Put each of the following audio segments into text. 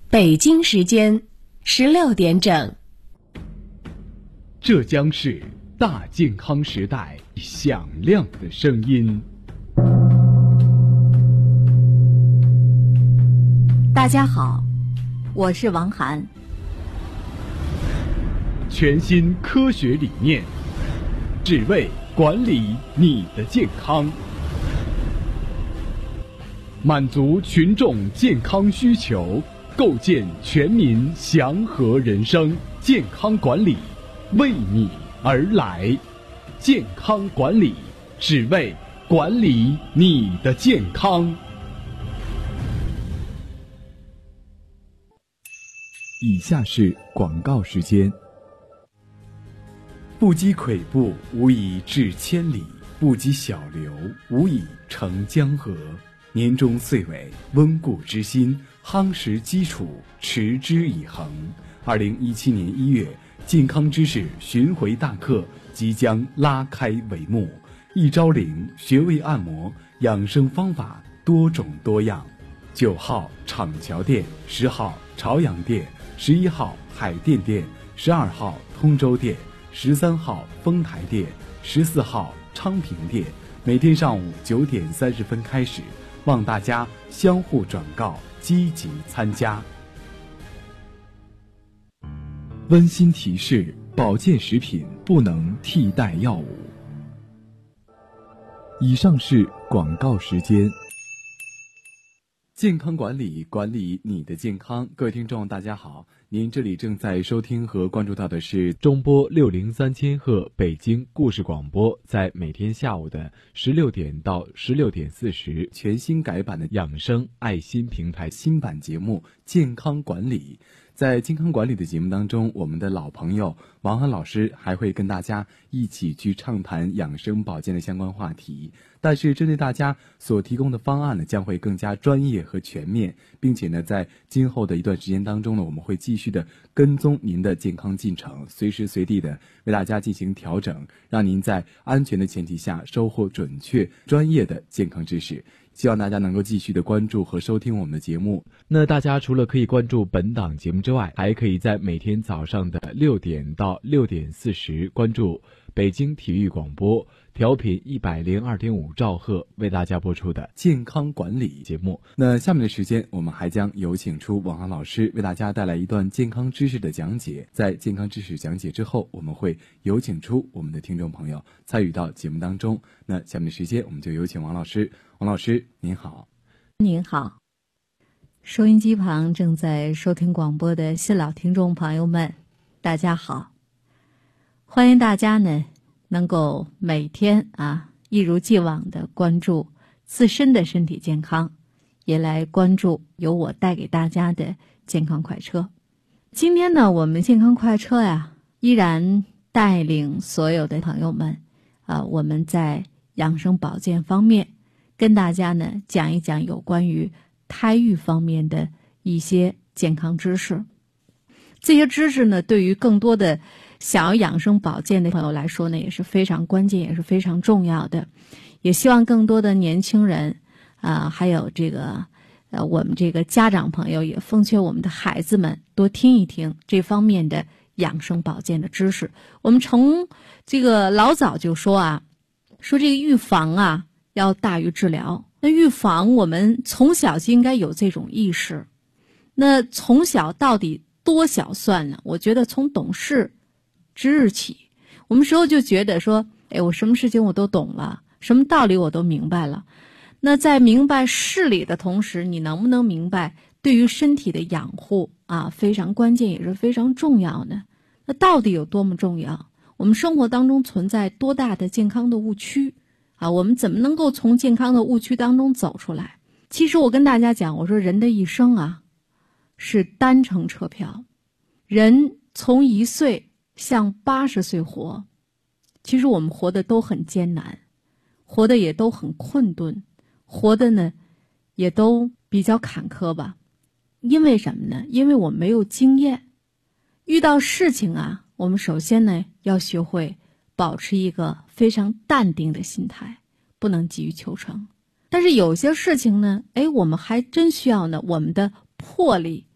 北京时间16点整。 这将是大健康时代响亮的声音。 大家好，我是王涵。 全新科学理念，只为管理你的健康，满足群众健康需求，构建全民祥和人生。健康管理为你而来，健康管理只为管理你的健康。以下是广告时间。不积跬步，无以至千里；不积小流，无以成江河。年终岁尾，温故知新，夯实基础，持之以恒。2017年1月，健康知识巡回大课即将拉开帷幕，一招灵穴位按摩养生方法多种多样。9号厂桥店，10号朝阳店，11号海淀店，12号通州店，13号丰台店，14号昌平店，每天上午9点30分开始，望大家相互转告，积极参加。温馨提示：保健食品不能替代药物。以上是广告时间。健康管理，管理你的健康。各位听众大家好，您这里正在收听和关注到的是中波603千赫北京故事广播，在每天下午的16点到16点40，全新改版的养生爱心平台新版节目健康管理。在健康管理的节目当中，我们的老朋友王涵老师还会跟大家一起去畅谈养生保健的相关话题，但是针对大家所提供的方案呢，将会更加专业和全面，并且呢，在今后的一段时间当中呢，我们会继续的跟踪您的健康进程，随时随地的为大家进行调整，让您在安全的前提下收获准确专业的健康知识。希望大家能够继续的关注和收听我们的节目。那大家除了可以关注本档节目之外，还可以在每天早上的6点到6点40关注北京体育广播调频102.5兆赫为大家播出的健康管理节目。那下面的时间，我们还将有请出王涵老师为大家带来一段健康知识的讲解。在健康知识讲解之后，我们会有请出我们的听众朋友参与到节目当中。那下面的时间，我们就有请王老师。王老师您好。 您好，收音机旁正在收听广播的新老听众朋友们，大家好。欢迎大家呢能够每天一如既往的关注自身的身体健康，也来关注由我带给大家的健康快车。今天呢，我们健康快车依然带领所有的朋友们我们在养生保健方面跟大家呢讲一讲有关于胎育方面的一些健康知识。这些知识呢，对于更多的想要养生保健的朋友来说呢，也是非常关键，也是非常重要的。也希望更多的年轻人还有我们这个家长朋友，也奉劝我们的孩子们多听一听这方面的养生保健的知识。我们从这个老早就说说这个预防要大于治疗。那预防我们从小就应该有这种意识。那从小到底多小算呢？我觉得从懂事之日起，我们时候就觉得说，我什么事情我都懂了，什么道理我都明白了。那在明白事理的同时，你能不能明白对于身体的养护非常关键，也是非常重要的。那到底有多么重要？我们生活当中存在多大的健康的误区我们怎么能够从健康的误区当中走出来？其实我跟大家讲，我说人的一生是单程车票，人从1岁向80岁活，其实我们活得都很艰难，活得也都很困顿，活得呢也都比较坎坷吧。因为什么呢？因为我们没有经验。遇到事情我们首先呢要学会保持一个非常淡定的心态，不能急于求成。但是有些事情呢，我们还真需要呢我们的魄力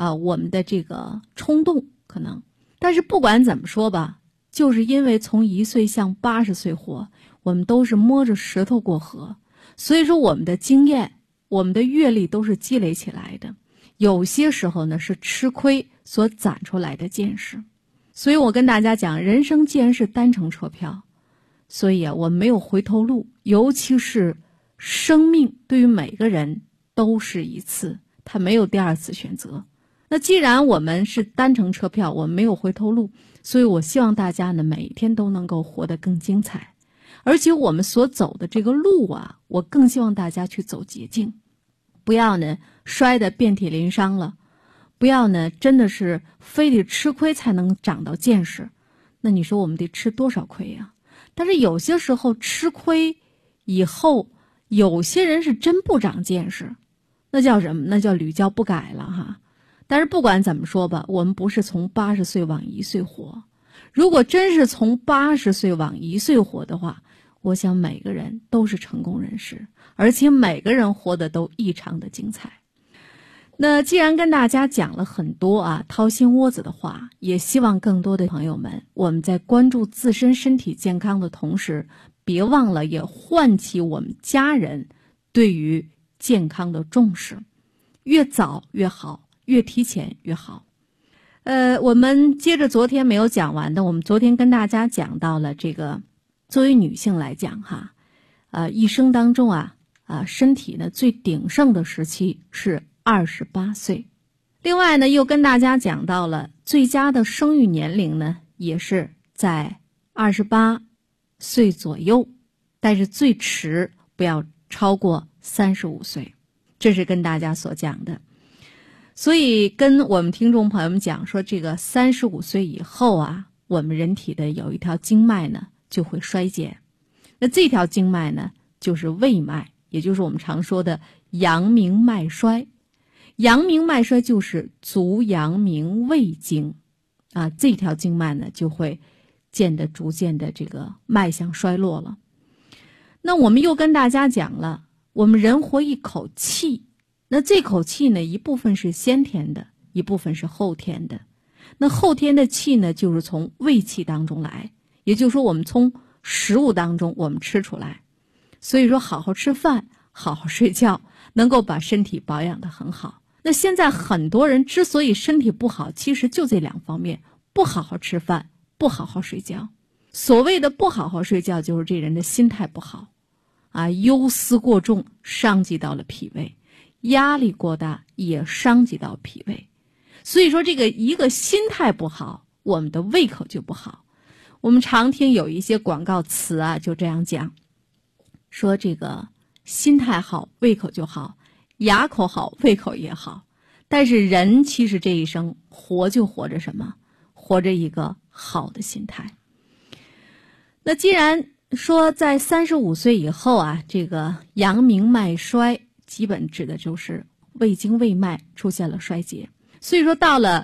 我们的这个冲动可能。但是不管怎么说吧，就是因为从1岁向80岁活，我们都是摸着石头过河，所以说我们的经验、我们的阅历都是积累起来的。有些时候呢是吃亏所攒出来的见识。所以我跟大家讲，人生既然是单程车票，所以我们没有回头路，尤其是生命对于每个人都是一次，它没有第二次选择。那既然我们是单程车票，我们没有回头路，所以我希望大家呢每一天都能够活得更精彩。而且我们所走的这个路啊，我更希望大家去走捷径，不要呢摔得遍体鳞伤了，不要呢真的是非得吃亏才能长到见识。那你说我们得吃多少亏呀？但是有些时候吃亏以后，有些人是真不长见识，那叫什么？那叫屡教不改了哈。但是不管怎么说吧，我们不是从80岁往1岁活。如果真是从80岁往1岁活的话，我想每个人都是成功人士，而且每个人活得都异常的精彩。那既然跟大家讲了很多掏心窝子的话，也希望更多的朋友们，我们在关注自身身体健康的同时，别忘了也唤起我们家人对于健康的重视，越早越好，越提前越好。我们接着昨天没有讲完的，我们昨天跟大家讲到了这个，作为女性来讲哈，一生当中身体呢最鼎盛的时期是28岁。另外呢，又跟大家讲到了最佳的生育年龄呢，也是在28岁左右，但是最迟不要超过35岁，这是跟大家所讲的。所以跟我们听众朋友们讲说，这个35岁以后我们人体的有一条经脉呢就会衰减。那这条经脉呢就是胃脉，也就是我们常说的阳明脉衰。阳明脉衰就是足阳明胃经这条经脉呢就会逐渐的这个脉象衰落了。那我们又跟大家讲了，我们人活一口气，那这口气呢，一部分是先天的，一部分是后天的。那后天的气呢，就是从胃气当中来，也就是说我们从食物当中我们吃出来。所以说好好吃饭，好好睡觉，能够把身体保养得很好。那现在很多人之所以身体不好，其实就这2方面，不好好吃饭，不好好睡觉。所谓的不好好睡觉，就是这人的心态不好忧思过重，伤及到了脾胃，压力过大也伤及到脾胃。所以说这个一个心态不好，我们的胃口就不好。我们常听有一些广告词就这样讲，说这个心态好，胃口就好，牙口好，胃口也好。但是人其实这一生活就活着什么？活着一个好的心态。那既然说在35岁以后这个阳明脉衰，基本指的就是胃经胃脉出现了衰竭。所以说到了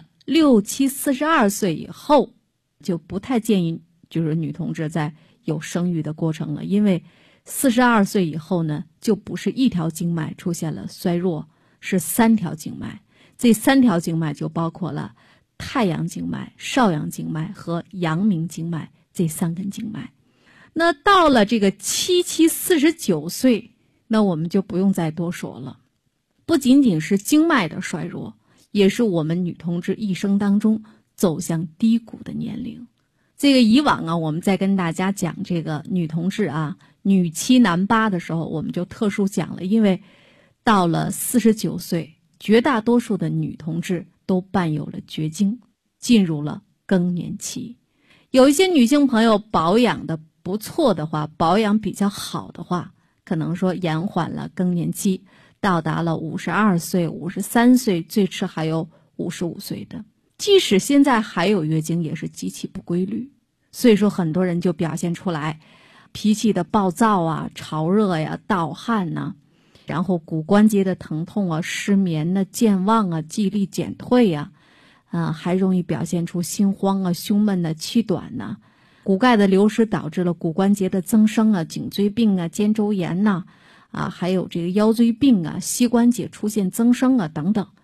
67、42岁以后，就不太建议就是女同志在有生育的过程了，因为42岁以后呢，就不是一条经脉出现了衰弱，是3条经脉。这3条经脉就包括了太阳经脉、少阳经脉和阳明经脉这3根经脉。那到了这个77、49岁，那我们就不用再多说了。不仅仅是经脉的衰弱，也是我们女同志一生当中走向低谷的年龄。这个以往我们在跟大家讲这个女同志女7男8的时候，我们就特殊讲了，因为到了49岁，绝大多数的女同志都伴有了绝经，进入了更年期。有一些女性朋友保养的不错的话，保养比较好的话，可能说延缓了更年期，到达了52岁、53岁，最迟还有55岁的。即使现在还有月经，也是极其不规律。所以说很多人就表现出来脾气的暴躁潮热盗汗然后骨关节的疼痛失眠健忘记忆力减退还容易表现出心慌胸闷气短骨钙的流失导致了骨关节的增生颈椎病肩周炎还有这个腰椎病膝关节出现增生等等。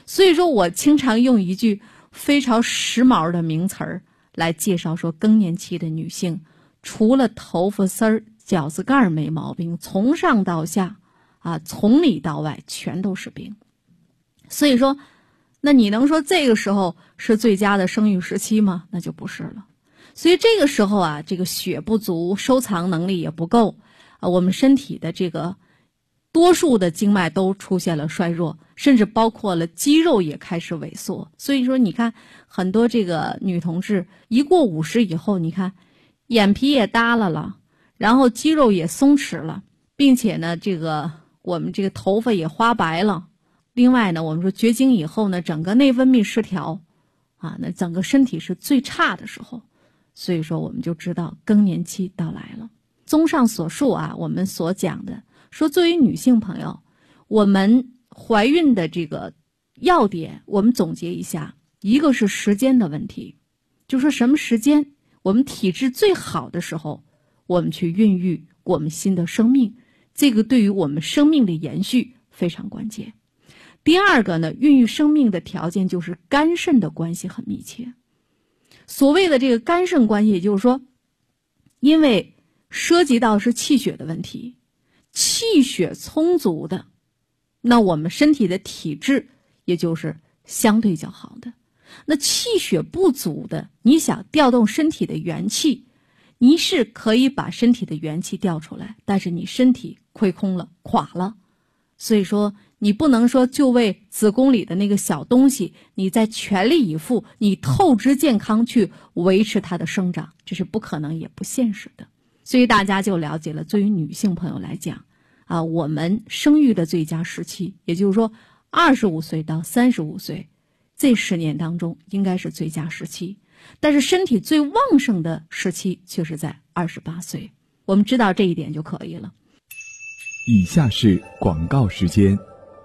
所以说我经常用一句非常时髦的名词儿来介绍说，更年期的女性除了头发丝儿、饺子盖儿没毛病，从上到下从里到外全都是病。所以说，那你能说这个时候是最佳的生育时期吗？那就不是了。所以这个时候这个血不足，收藏能力也不够我们身体的这个多数的经脉都出现了衰弱，甚至包括了肌肉也开始萎缩。所以说你看很多这个女同志一过50以后，你看眼皮也耷拉了，然后肌肉也松弛了，并且呢这个我们这个头发也花白了。另外呢，我们说绝经以后呢，整个内分泌失调那整个身体是最差的时候。所以说我们就知道更年期到来了。综上所述我们所讲的说，作为女性朋友，我们怀孕的这个要点我们总结一下，一个是时间的问题，就说什么时间我们体质最好的时候，我们去孕育我们新的生命，这个对于我们生命的延续非常关键。第二个呢，孕育生命的条件就是肝肾的关系很密切。所谓的这个肝肾关系，也就是说，因为涉及到是气血的问题，气血充足的，那我们身体的体质也就是相对较好的。那气血不足的，你想调动身体的元气，你是可以把身体的元气调出来，但是你身体亏空了，垮了。所以说你不能说就为子宫里的那个小东西，你在全力以赴，你透支健康去维持它的生长，这是不可能也不现实的。所以大家就了解了，对于女性朋友来讲我们生育的最佳时期，也就是说25岁到35岁这10年当中应该是最佳时期，但是身体最旺盛的时期却是在28岁。我们知道这一点就可以了。 以下是广告时间。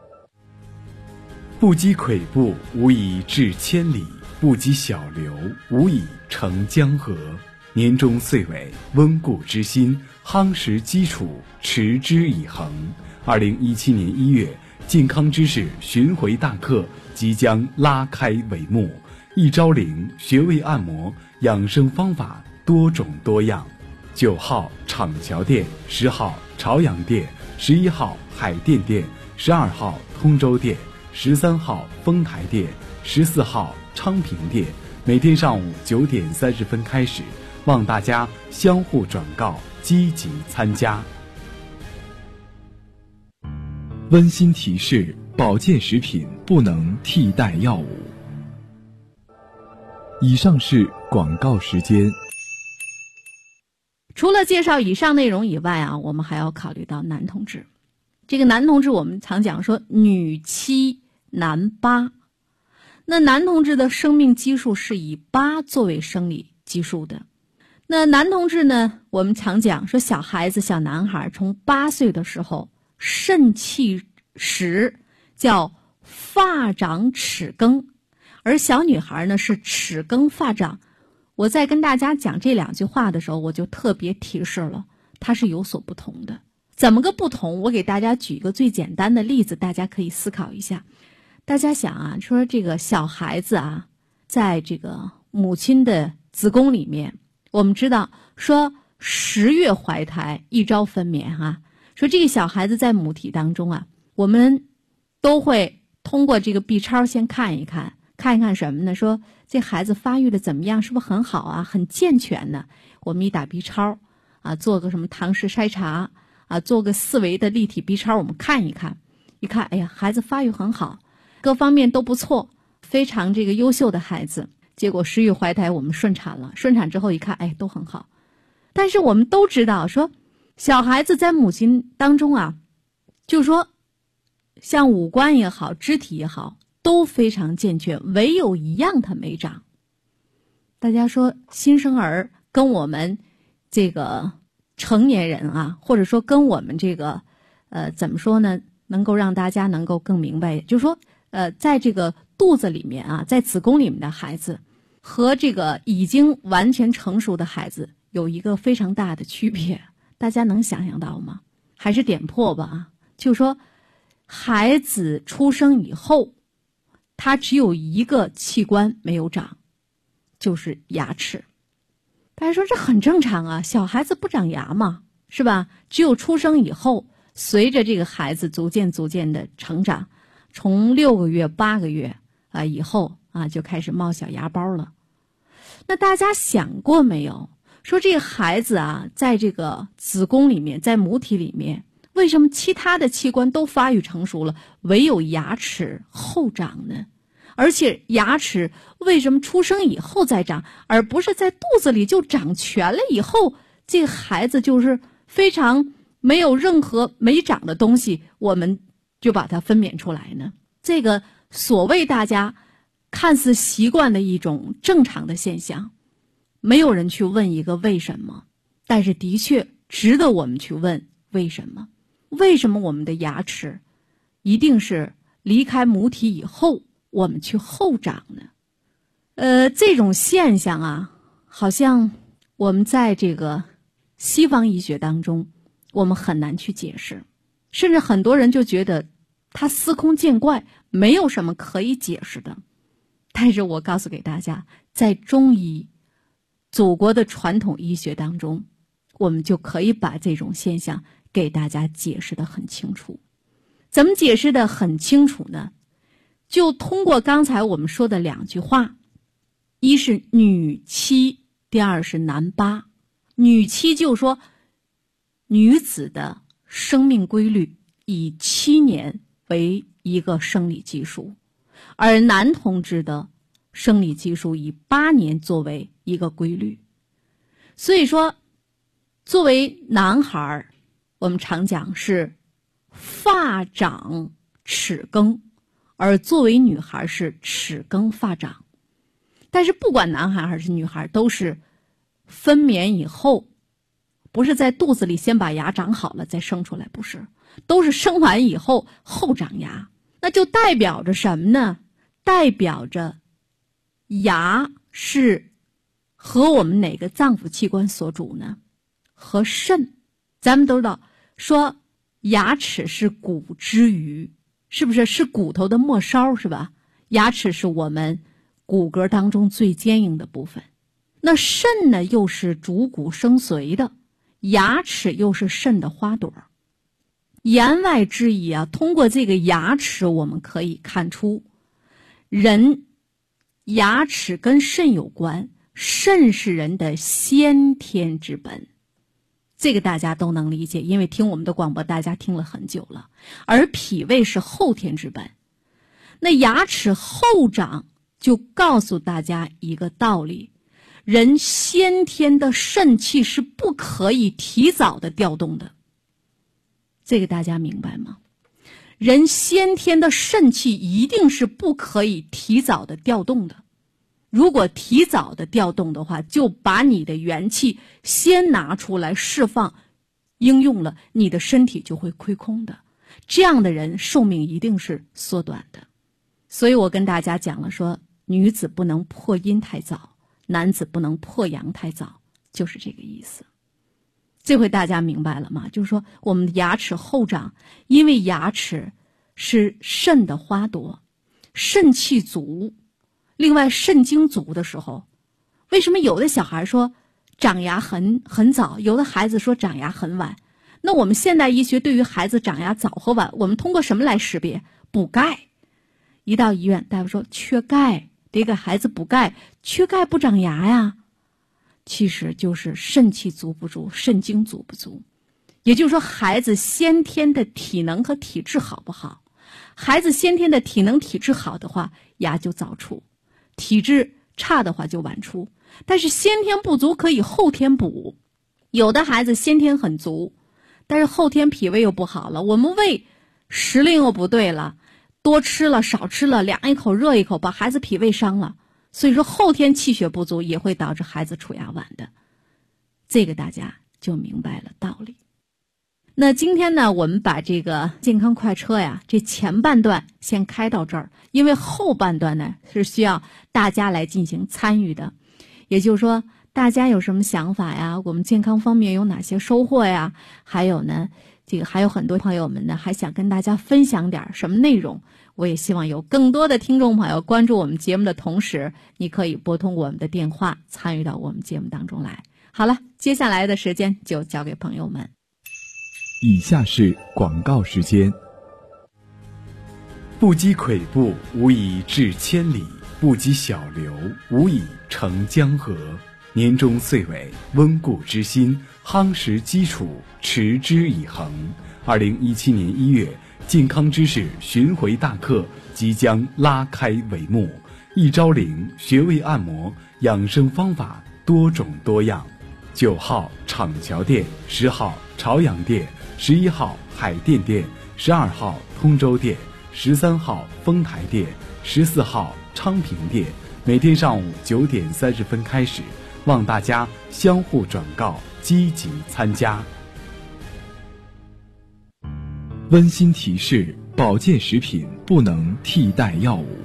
不积跬步，无以至千里；不积小流，无以成江河。年终岁尾，温故知新，夯实基础，持之以恒。2017年1月，健康知识巡回大课即将拉开帷幕，一招灵穴位按摩养生方法多种多样。9号厂桥店，10号朝阳店，11号海淀店，12号通州店，13号丰台店，14号昌平店，每天上午9点30分开始，望大家相互转告，积极参加。温馨提示：保健食品不能替代药物。以上是广告时间。 除了介绍以上内容以外我们还要考虑到男同志。这个男同志我们常讲说女7男8，那男同志的生命基数是以8作为生理基数的。那男同志呢，我们常讲说小孩子小男孩从8岁的时候肾气实，叫发长齿更，而小女孩呢是齿更发长。我在跟大家讲这2句话的时候，我就特别提示了，它是有所不同的。怎么个不同？我给大家举一个最简单的例子，大家可以思考一下。大家想说这个小孩子在这个母亲的子宫里面，我们知道说10月怀胎1朝分娩说这个小孩子在母体当中我们都会通过这个 B 超先看一看什么呢？说这孩子发育的怎么样，是不是很好很健全呢？我们一打 B 超做个什么唐氏筛查做个4维的立体 B 超，我们看一看，哎呀，孩子发育很好，各方面都不错，非常这个优秀的孩子。结果10月怀胎我们顺产了，顺产之后一看，都很好。但是我们都知道说小孩子在母亲当中就是说像五官也好，肢体也好，都非常健全，唯有一样他没长。大家说新生儿跟我们这个成年人或者说跟我们这个怎么说呢，能够让大家能够更明白，就是说在这个肚子里面在子宫里面的孩子和这个已经完全成熟的孩子有一个非常大的区别，大家能想象到吗？还是点破吧就是说孩子出生以后， 它只有一个器官没有长，就是牙齿。大家说这很正常啊，小孩子不长牙嘛，是吧？只有出生以后，随着这个孩子逐渐的成长，从6个月、8个月以后就开始冒小牙包了。那大家想过没有？说这个孩子在这个子宫里面，在母体里面，为什么其他的器官都发育成熟了，唯有牙齿后长呢？而且牙齿为什么出生以后再长，而不是在肚子里就长全了以后，这个孩子就是非常没有任何没长的东西，我们就把它分娩出来呢？这个所谓大家看似习惯的一种正常的现象，没有人去问一个为什么，但是的确值得我们去问为什么。为什么我们的牙齿一定是离开母体以后我们去后长呢？这种现象好像我们在这个西方医学当中我们很难去解释，甚至很多人就觉得它司空见惯，没有什么可以解释的。但是我告诉给大家，在中医祖国的传统医学当中，我们就可以把这种现象给大家解释得很清楚。怎么解释得很清楚呢？就通过刚才我们说的2句话，一是女七，第二是男八。女七就说女子的生命规律以7年为一个生理基数，而男同志的生理基数以8年作为一个规律。所以说作为男孩，我们常讲是发长齿更，而作为女孩是齿更发长。但是不管男孩还是女孩，都是分娩以后，不是在肚子里先把牙长好了再生出来，不是，都是生完以后后长牙。那就代表着什么呢？代表着牙是和我们哪个脏腑器官所主呢？和肾。咱们都知道说牙齿是骨之余，是不是？是骨头的末梢，是吧？牙齿是我们骨骼当中最坚硬的部分。那肾呢，又是主骨生髓的，牙齿又是肾的花朵。言外之意通过这个牙齿我们可以看出，人牙齿跟肾有关，肾是人的先天之本。这个大家都能理解，因为听我们的广播大家听了很久了。而脾胃是后天之本。那牙齿后长就告诉大家一个道理，人先天的肾气是不可以提早的调动的。这个大家明白吗？人先天的肾气一定是不可以提早的调动的。如果提早的调动的话，就把你的元气先拿出来释放应用了，你的身体就会亏空的。这样的人寿命一定是缩短的。所以我跟大家讲了说，女子不能破阴太早，男子不能破阳太早，就是这个意思。这回大家明白了吗？就是说我们的牙齿后长，因为牙齿是肾的花朵，肾气足。另外肾精足的时候，为什么有的小孩说长牙很早，有的孩子说长牙很晚？那我们现代医学对于孩子长牙早和晚，我们通过什么来识别？补钙。一到医院，大夫说缺钙，得给孩子补钙。缺钙不长牙呀，其实就是肾气足不足，肾精足不足。也就是说孩子先天的体能和体质好不好？孩子先天的体能体质好的话，牙就早出，体质差的话就晚出。但是先天不足可以后天补，有的孩子先天很足，但是后天脾胃又不好了，我们胃时令又不对了，多吃了少吃了，凉一口热一口，把孩子脾胃伤了。所以说后天气血不足也会导致孩子出牙晚的。这个大家就明白了道理。那今天呢，我们把这个健康快车呀，这前半段先开到这儿，因为后半段呢是需要大家来进行参与的。也就是说， 大家有什么想法呀？我们健康方面有哪些收获呀？还有呢，还有很多朋友们呢，还想跟大家分享点什么内容。我也希望有更多的听众朋友关注我们节目的同时，你可以拨通我们的电话，参与到我们节目当中来。好了，接下来的时间就交给朋友们。 以下是广告时间。不积跬步，无以至千里；不积小流，无以成江河。年终岁尾，温故知新，夯实基础，持之以恒。2017年1月，健康知识巡回大课即将拉开帷幕。一招灵穴位按摩养生方法多种多样。9号厂桥店，10号朝阳店，11号海淀店，12号通州店，13号丰台店，14号昌平店，每天上午9点30分开始，望大家相互转告，积极参加。温馨提示：保健食品不能替代药物。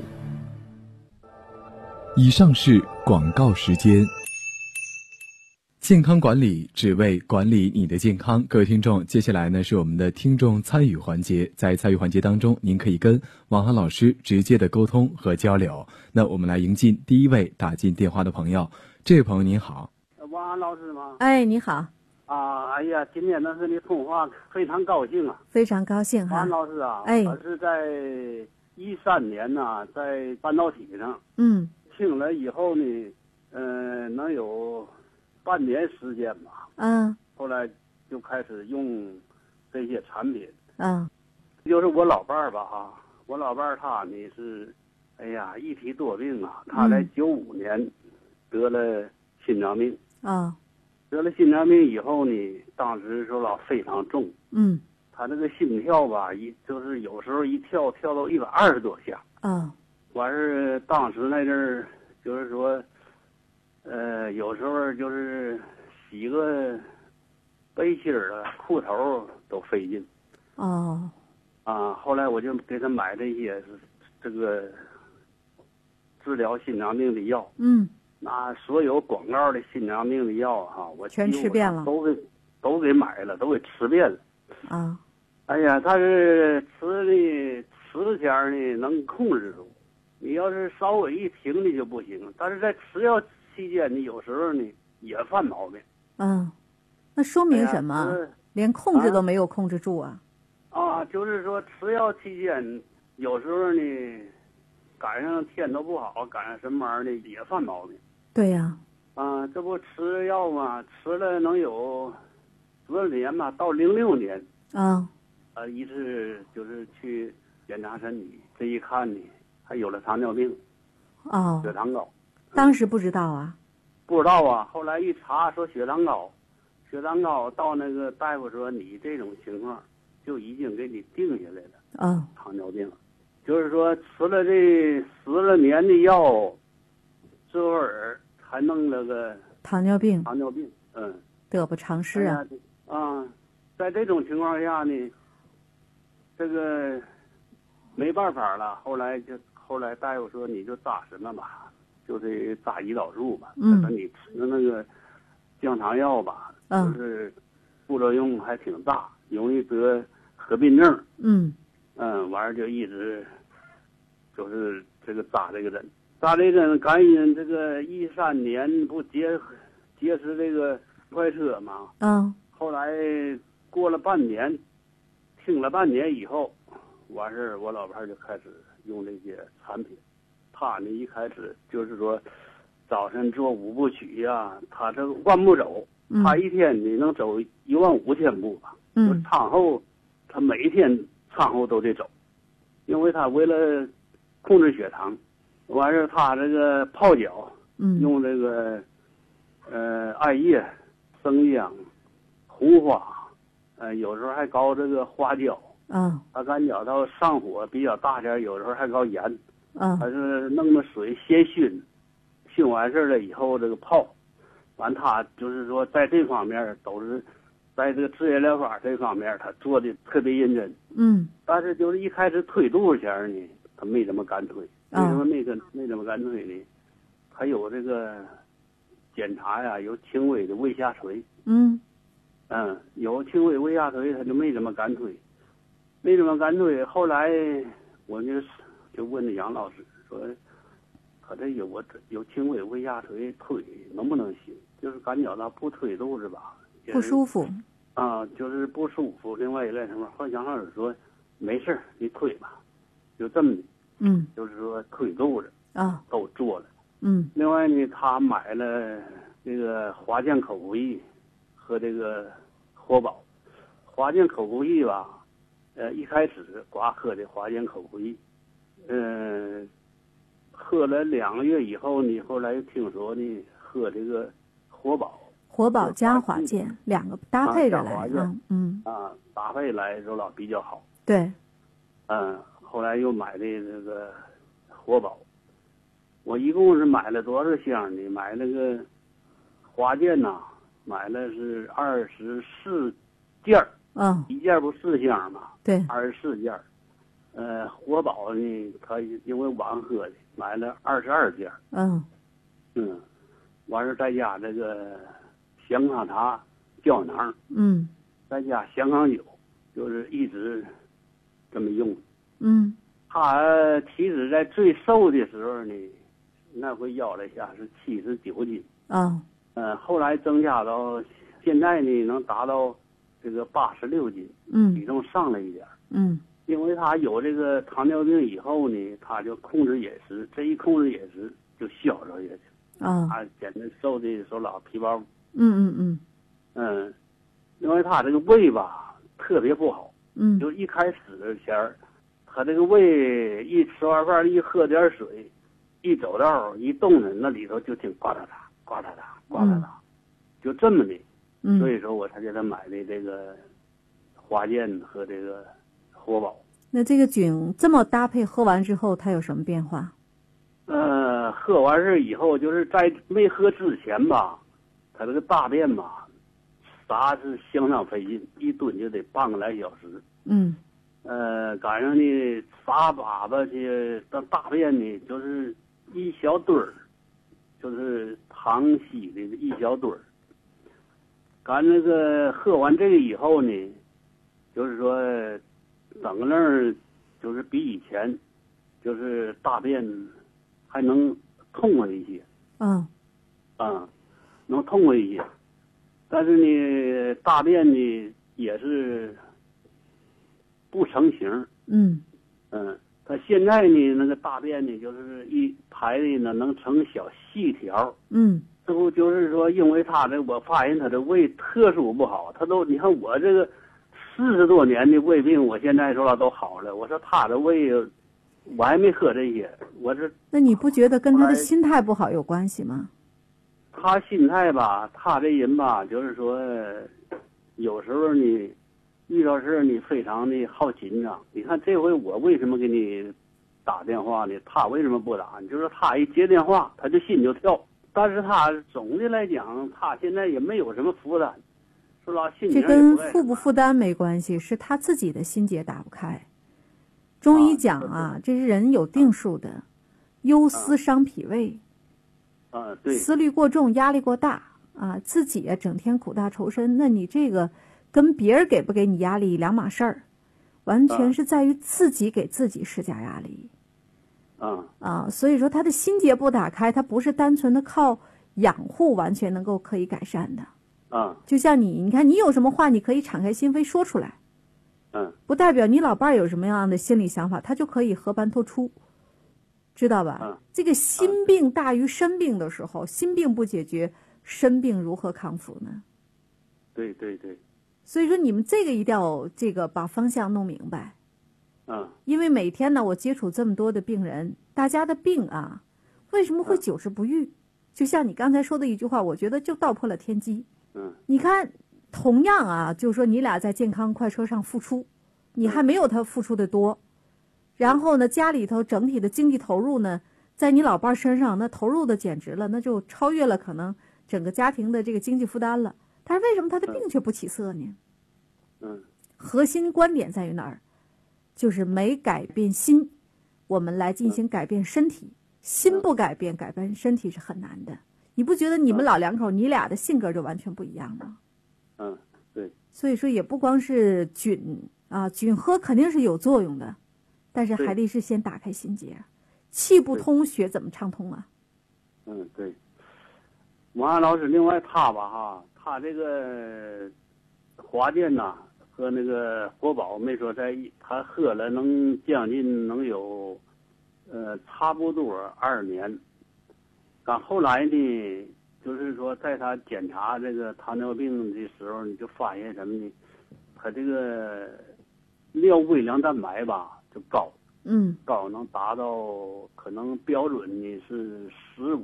以上是广告时间。健康管理只为管理你的健康。各位听众，接下来呢是我们的听众参与环节。在参与环节当中，您可以跟王涵老师直接的沟通和交流。那我们来迎进第一位打进电话的朋友。这位朋友您好。 王涵老师吗？ 哎，你好。 哎呀，今天能和你通话，非常高兴啊！ 非常高兴哈。 王涵老师啊， 哎， 我是在13年呢，在半导体上，听了以后呢，能有半年时间吧。后来就开始用这些产品。就是我老伴儿吧哈，我老伴儿他呢是，哎呀，一体多病啊，他在95年得了心脏病。得了心脏病以后呢，当时说老非常重。他那个心跳吧，就是有时候一跳到120多下。完是当时那阵儿，就是说，有时候就是洗个背心儿啊、裤头都费劲。后来我就给他买这些这个治疗心脏病的药。那所有广告的心脏病的药哈，我全吃遍了， 都给买了，都给吃遍了。哎呀，他是吃的前儿呢能控制住，你要是稍微一停的就不行。但是在吃药期间呢，有时候呢也犯毛病。 那说明什么？连控制都没有控制住啊！ 就是说吃药期间，有时候呢赶上天都不好，赶上什么玩意儿的也犯毛病。 对呀。 这不吃药嘛，吃了能有10年吧，到06年。一次就是去检查身体，这一看呢，还有了糖尿病。血糖高。 当时不知道啊。 不知道啊，后来一查说血糖高，到那个大夫说你这种情况就已经给你定下来了。糖尿病，就是说吃了这10年的药，这会儿还弄了个糖尿病。得不偿失啊。 在这种情况下呢，这个没办法了。后来大夫说你就扎什么吧，就得扎胰岛素吧。说你吃那个降糖药吧，就是副作用还挺大，容易得合并症。完就一直就是这个扎这个针，赶紧这个13年不结识这个快车嘛。后来过了半年，听了半年以后，完事我老伴就开始用这些产品。他呢一开始就是说早晨做5部曲呀，他这个万步走，他一天你能走15000步吧。就餐后他每一天餐后都得走，因为他为了控制血糖。完事他这个泡脚，用这个艾叶、生姜、红花，有时候还搞这个花椒。他干脚到上火比较大点，有时候还搞盐。还是弄个水先熏完事了以后这个泡。完他就是说在这方面都是在这个职业疗法这方面他做的特别认真。但是就是一开始推肚子前呢，他没怎么敢推。为什么没怎么敢推呢？还有这个检查呀，有轻微的胃下垂。有轻微胃下垂，他就没怎么敢推，后来我就问那杨老师说，他这有轻微胃下垂，推能不能行？就是感觉到不推肚子吧， 不舒服啊，就是不舒服。另外一个什么，后来杨老师说没事你推吧，就这么的。就是说推肚子啊， 都做了。另外呢，他买了这个华健口服液和这个活宝。华健口服液吧，一开始光喝的华健口服液，喝了2个月以后呢，后来又听说呢，喝这个活宝加华健2个搭配着来搭配来说老比较好。 对， 后来又买的这个活宝，我一共是买了多少箱呢？买那个华健呐，买了是24件儿。一件不4箱嘛？对，24件儿。活宝呢，他因为晚喝的，买了22件儿。完事再加这个香康茶胶囊。再加香康酒，就是一直这么用。他其实在最瘦的时候呢，那回腰了下是79斤。后来增加到现在呢，能达到这个86斤。体重上来一点。因为他有这个糖尿病以后呢，他就控制饮食，这一控制饮食就消着下去。他简直瘦的手老皮包。因为他这个胃吧特别不好。就一开始前儿，他这个胃一吃完饭一喝点水，一走道一动弹，那里头就挺呱嗒嗒呱嗒嗒呱嗒嗒，就这么的。所以说我才给他买的这个华健和这个活宝。 那这个菌这么搭配喝完之后，它有什么变化？ 喝完事以后，就是在没喝之前吧，他这个大便吧，啥是相当费劲，一蹲就得半个来小时。赶上呢撒粑粑去，这大便呢就是一小堆儿，就是糖稀的一小堆儿。赶那个喝完这个以后呢，就是说整个那儿就是比以前就是大便还能痛快一些。能痛快一些。但是呢，大便呢也是不成形。他现在呢那个大便呢就是一排的呢能成小细条。这不就是说，因为他这我发现他的胃特殊不好，他都你看我这个40多年的胃病，我现在说了都好了。我说他的胃，我还没喝这些，我这。 那你不觉得跟他的心态不好有关系吗？ 他心态吧，他这人吧，就是说，有时候你遇到事你非常的好紧张。你看这回我为什么给你打电话呢？他为什么不打？你就说他一接电话，他就心就跳。但是他总的来讲，他现在也没有什么负担，是吧？心这跟负不负担没关系，是他自己的心结打不开。中医讲这是人有定数的，忧思伤脾胃。 对， 思虑过重，压力过大自己整天苦大仇深，那你这个跟别人给不给你压力两码事儿，完全是在于自己给自己施加压力。所以说他的心结不打开，他不是单纯的靠养护完全能够可以改善的。就像你看你有什么话你可以敞开心扉说出来，不代表你老伴有什么样的心理想法他就可以和盘托出，知道吧？这个心病大于身病的时候，心病不解决，身病如何康复呢？ 对对对。 所以说你们这个一定要把方向弄明白。因为每天呢，我接触这么多的病人，大家的病为什么会久治不愈？就像你刚才说的一句话，我觉得就道破了天机。你看，同样就是说你俩在健康快车上付出，你还没有他付出的多。然后呢，家里头整体的经济投入呢，在你老伴身上，那投入的简直了，那就超越了可能整个家庭的这个经济负担了。但是为什么他的病却不起色呢？核心观点在于哪儿？就是没改变心，我们来进行改变身体。心不改变，改变身体是很难的。 你不觉得你们老两口，你俩的性格就完全不一样吗？ 对。 所以说也不光是菌啊，菌喝肯定是有作用的，但是还得是先打开心结，气不通，血怎么畅通啊？ 对。王安老师，另外他吧哈，他这个华健呐和那个活宝没说在一，他喝了将近能有差不多2年。但后来呢，就是说在他检查这个糖尿病的时候，你就发现什么呢？他这个尿微量蛋白吧就高，高能达到可能标准呢是15，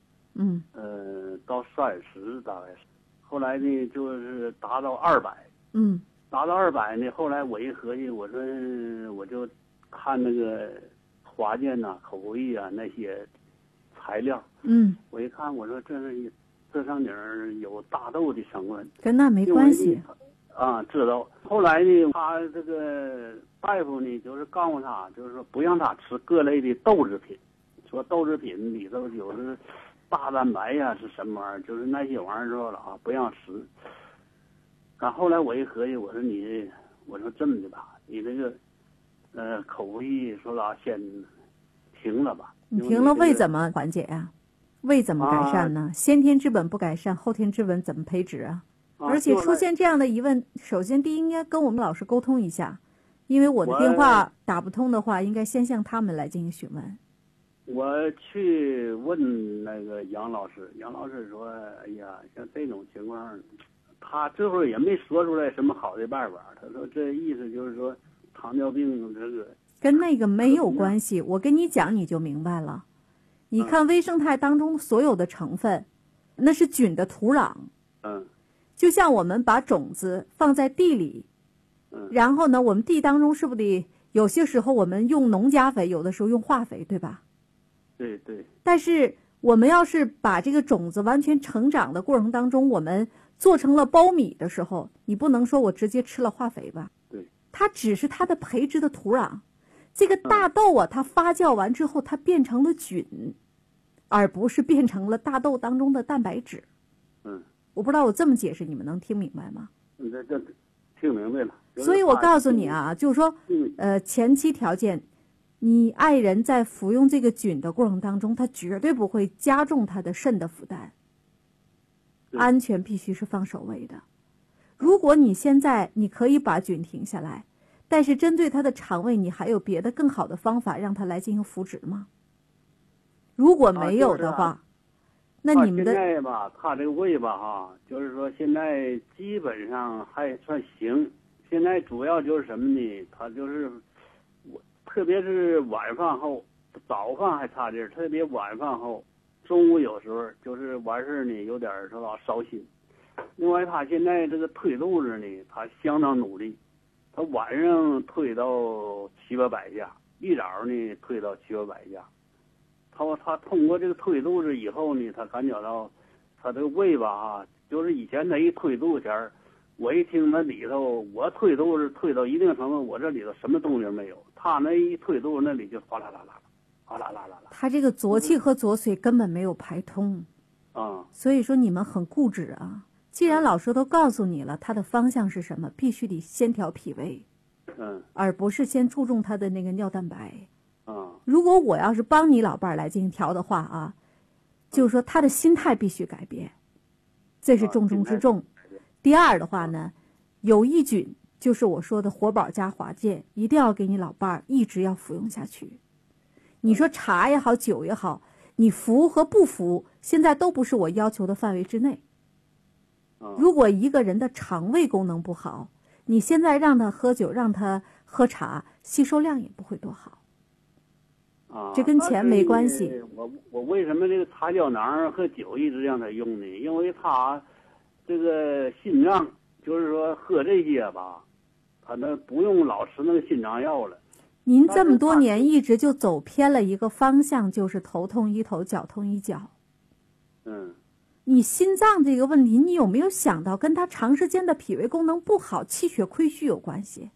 到30大概是。后来呢就是达到200，达到200呢，后来我一合计，我说我就看那个华健呐、口服液啊那些材料，我一看，我说这上面有大豆的成分， 跟那没关系啊，知道。后来呢，他这个大夫呢，就是告诉他，就是说不让他吃各类的豆制品，说豆制品里头有的大蛋白呀是什么玩意儿，就是那些玩意儿说了啊，不让吃。然后来我一合计，我说这么的吧，你这个口服液说啥先停了吧。 你停了，胃怎么缓解呀？胃怎么改善呢？先天之本不改善，后天之本怎么培植啊？而且出现这样的疑问，首先第一应该跟我们老师沟通一下，因为我的电话打不通的话，应该先向他们来进行询问。 我去问那个杨老师，杨老师说：“哎呀，像这种情况，他这会儿也没说出来什么好的办法。他说这意思就是说，糖尿病这个跟那个没有关系。我跟你讲，你就明白了。你看微生态当中所有的成分，那是菌的土壤。就像我们把种子放在地里，然后呢，我们地当中是不是得有些时候我们用农家肥，有的时候用化肥，对吧？ 对对。 但是我们要是把这个种子完全成长的过程当中，我们做成了苞米的时候，你不能说我直接吃了化肥吧？ 对。 它只是它的培植的土壤。这个大豆啊，它发酵完之后，它变成了菌，而不是变成了大豆当中的蛋白质。我不知道我这么解释你们能听明白吗？ 这听明白了。 所以我告诉你啊，就是说，前期条件，你爱人在服用这个菌的过程当中，他绝对不会加重他的肾的负担。安全必须是放首位的。如果你现在你可以把菌停下来，但是针对他的肠胃，你还有别的更好的方法让他来进行扶植吗？如果没有的话，那你们的现在吧，他这个胃吧哈，就是说现在基本上还算行。现在主要就是什么呢？他就是特别是晚饭后，早饭还差点，特别晚饭后，中午有时候就是完事呢，有点说到烧心。另外，他现在这个推肚子呢，他相当努力。他晚上推到700-800下，一早呢推到700-800下。他通过这个推肚子以后呢，他感觉到他这个胃吧啊，就是以前他一推肚子前，我一听那里头，我推肚子推到一定程度，我这里头什么动静没有，他那一推肚子那里就哗啦啦啦，哗啦啦啦啦。 他这个浊气和浊水根本没有排通所以说你们很固执啊。既然老师都告诉你了，他的方向是什么，必须得先调脾胃，而不是先注重他的那个尿蛋白。如果我要是帮你老伴儿来进行调的话啊，就是说他的心态必须改变，这是重中之重。第二的话呢，有益菌就是我说的活宝加华健，一定要给你老伴儿一直要服用下去。你说茶也好，酒也好，你服和不服，现在都不是我要求的范围之内。如果一个人的肠胃功能不好，你现在让他喝酒，让他喝茶，吸收量也不会多好。这跟钱没关系。 我为什么这个茶胶囊和酒一直让他用呢？因为他这个心脏，就是说喝这些吧，他那不用老吃那个心脏药了。 您这么多年一直就走偏了一个方向，就是头痛医头，脚痛医脚。你心脏这个问题，你有没有想到跟他长时间的脾胃功能不好、气血亏虚有关系？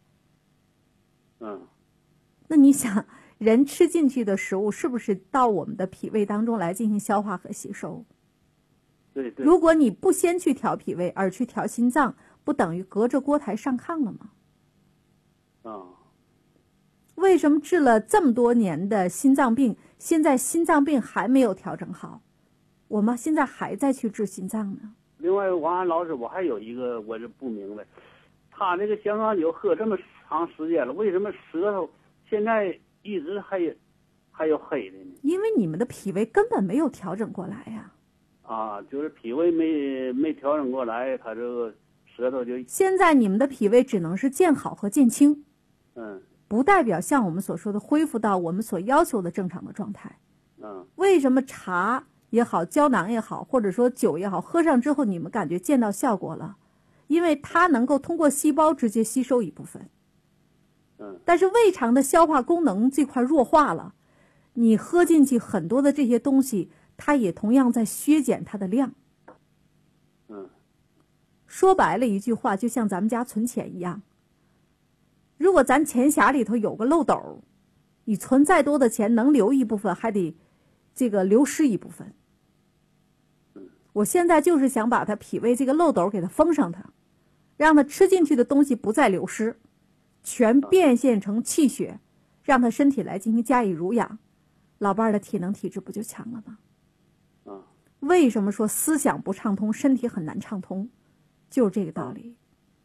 那你想，人吃进去的食物是不是到我们的脾胃当中来进行消化和吸收？ 对对。 如果你不先去调脾胃，而去调心脏，不等于隔着锅台上炕了吗？为什么治了这么多年的心脏病，现在心脏病还没有调整好？我们现在还在去治心脏呢。 另外，王安老师，我还有一个我就不明白，他这个香港酒喝这么长时间了，为什么舌头现在一直还有黑的呢？ 因为你们的脾胃根本没有调整过来呀。 就是脾胃没调整过来，他这个舌头就。 现在你们的脾胃只能是见好和见轻，不代表像我们所说的恢复到我们所要求的正常的状态。为什么茶也好，胶囊也好，或者说酒也好，喝上之后你们感觉见到效果了？因为它能够通过细胞直接吸收一部分。但是胃肠的消化功能这块弱化了，你喝进去很多的这些东西，它也同样在削减它的量。说白了一句话，就像咱们家存钱一样，如果咱钱匣里头有个漏斗，你存再多的钱，能留一部分，还得这个流失一部分。我现在就是想把它脾胃这个漏斗给它封上它，让它吃进去的东西不再流失，全变现成气血，让它身体来进行加以濡养，老伴儿的体能体质不就强了吗？为什么说思想不畅通，身体很难畅通？就是这个道理。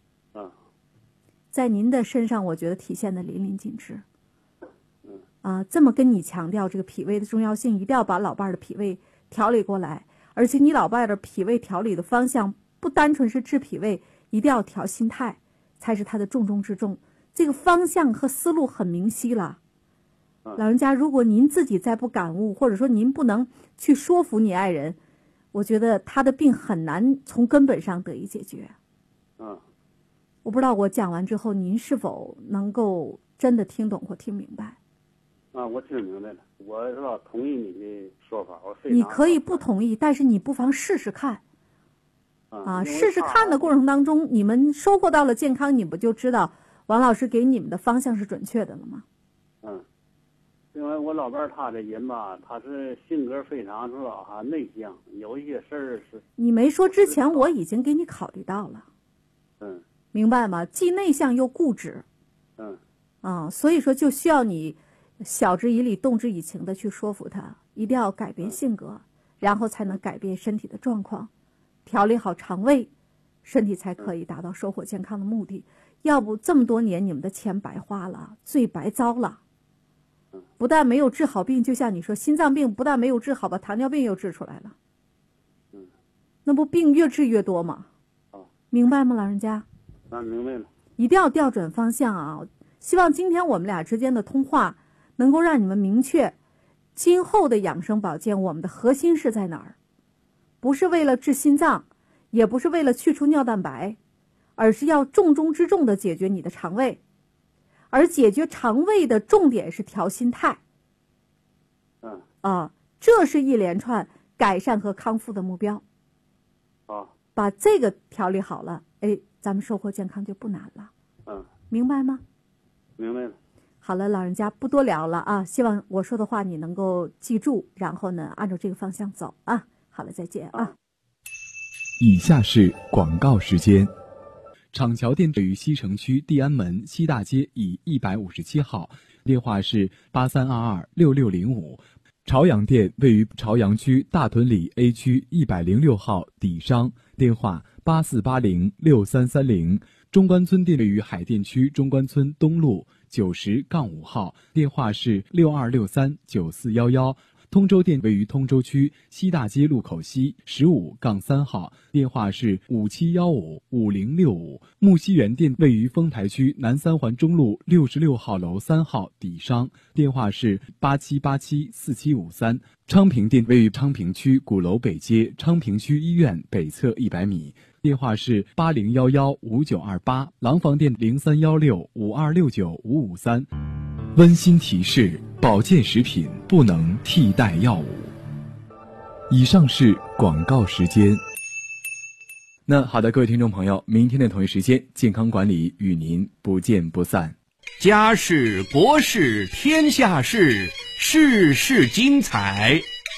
在您的身上，我觉得体现的淋漓尽致。这么跟你强调这个脾胃的重要性，一定要把老伴儿的脾胃调理过来。而且你老伴儿的脾胃调理的方向不单纯是治脾胃，一定要调心态，才是他的重中之重。这个方向和思路很明晰了。老人家，如果您自己再不感悟，或者说您不能去说服你爱人，我觉得他的病很难从根本上得以解决。我不知道我讲完之后，您是否能够真的听懂或听明白？ 我听明白了，我是吧同意你的说法，我非常。 你可以不同意，但是你不妨试试看。试试看的过程当中，你们收获到了健康，你不就知道王老师给你们的方向是准确的了吗？ 因为我老伴儿他这人吧，他是性格非常是吧内向，有一些事儿是。你没说之前，我已经给你考虑到了。明白吗？既内向又固执。所以说就需要你晓之以理，动之以情的去说服他，一定要改变性格，然后才能改变身体的状况，调理好肠胃，身体才可以达到收获健康的目的。要不这么多年你们的钱白花了，罪白遭了。不但没有治好病，就像你说心脏病不但没有治好，把糖尿病又治出来了。那不病越治越多吗？明白吗，老人家？ 明白了。 一定要调准方向啊！希望今天我们俩之间的通话能够让你们明确，今后的养生保健我们的核心是在哪儿？不是为了治心脏，也不是为了去除尿蛋白，而是要重中之重的解决你的肠胃。而解决肠胃的重点是调心态。这是一连串改善和康复的目标。把这个调理好了，咱们收获健康就不难了。明白吗？ 明白了。 好了，老人家不多聊了啊，希望我说的话你能够记住，然后呢按照这个方向走啊。好了，再见啊。 以下是广告时间。厂桥店位于西城区地安门西大街以157号，电话是83226605。朝阳店位于朝阳区大屯里 A 区106号底商，电话84806330。中关村店位于海淀区中关村东路90-5号，电话是62639411。通州店位于通州区西大街路口西15-3号，电话是57155065。木樨园店位于丰台区南三环中路66号楼3号底商，电话是87874753。昌平店位于昌平区鼓楼北街昌平区医院北侧100米，电话是80115928。廊坊店031652695553。温馨提示：保健食品不能替代药物。以上是广告时间。那好的，各位听众朋友，明天的同一时间，健康管理与您不见不散。 家事国事天下事，事事精彩。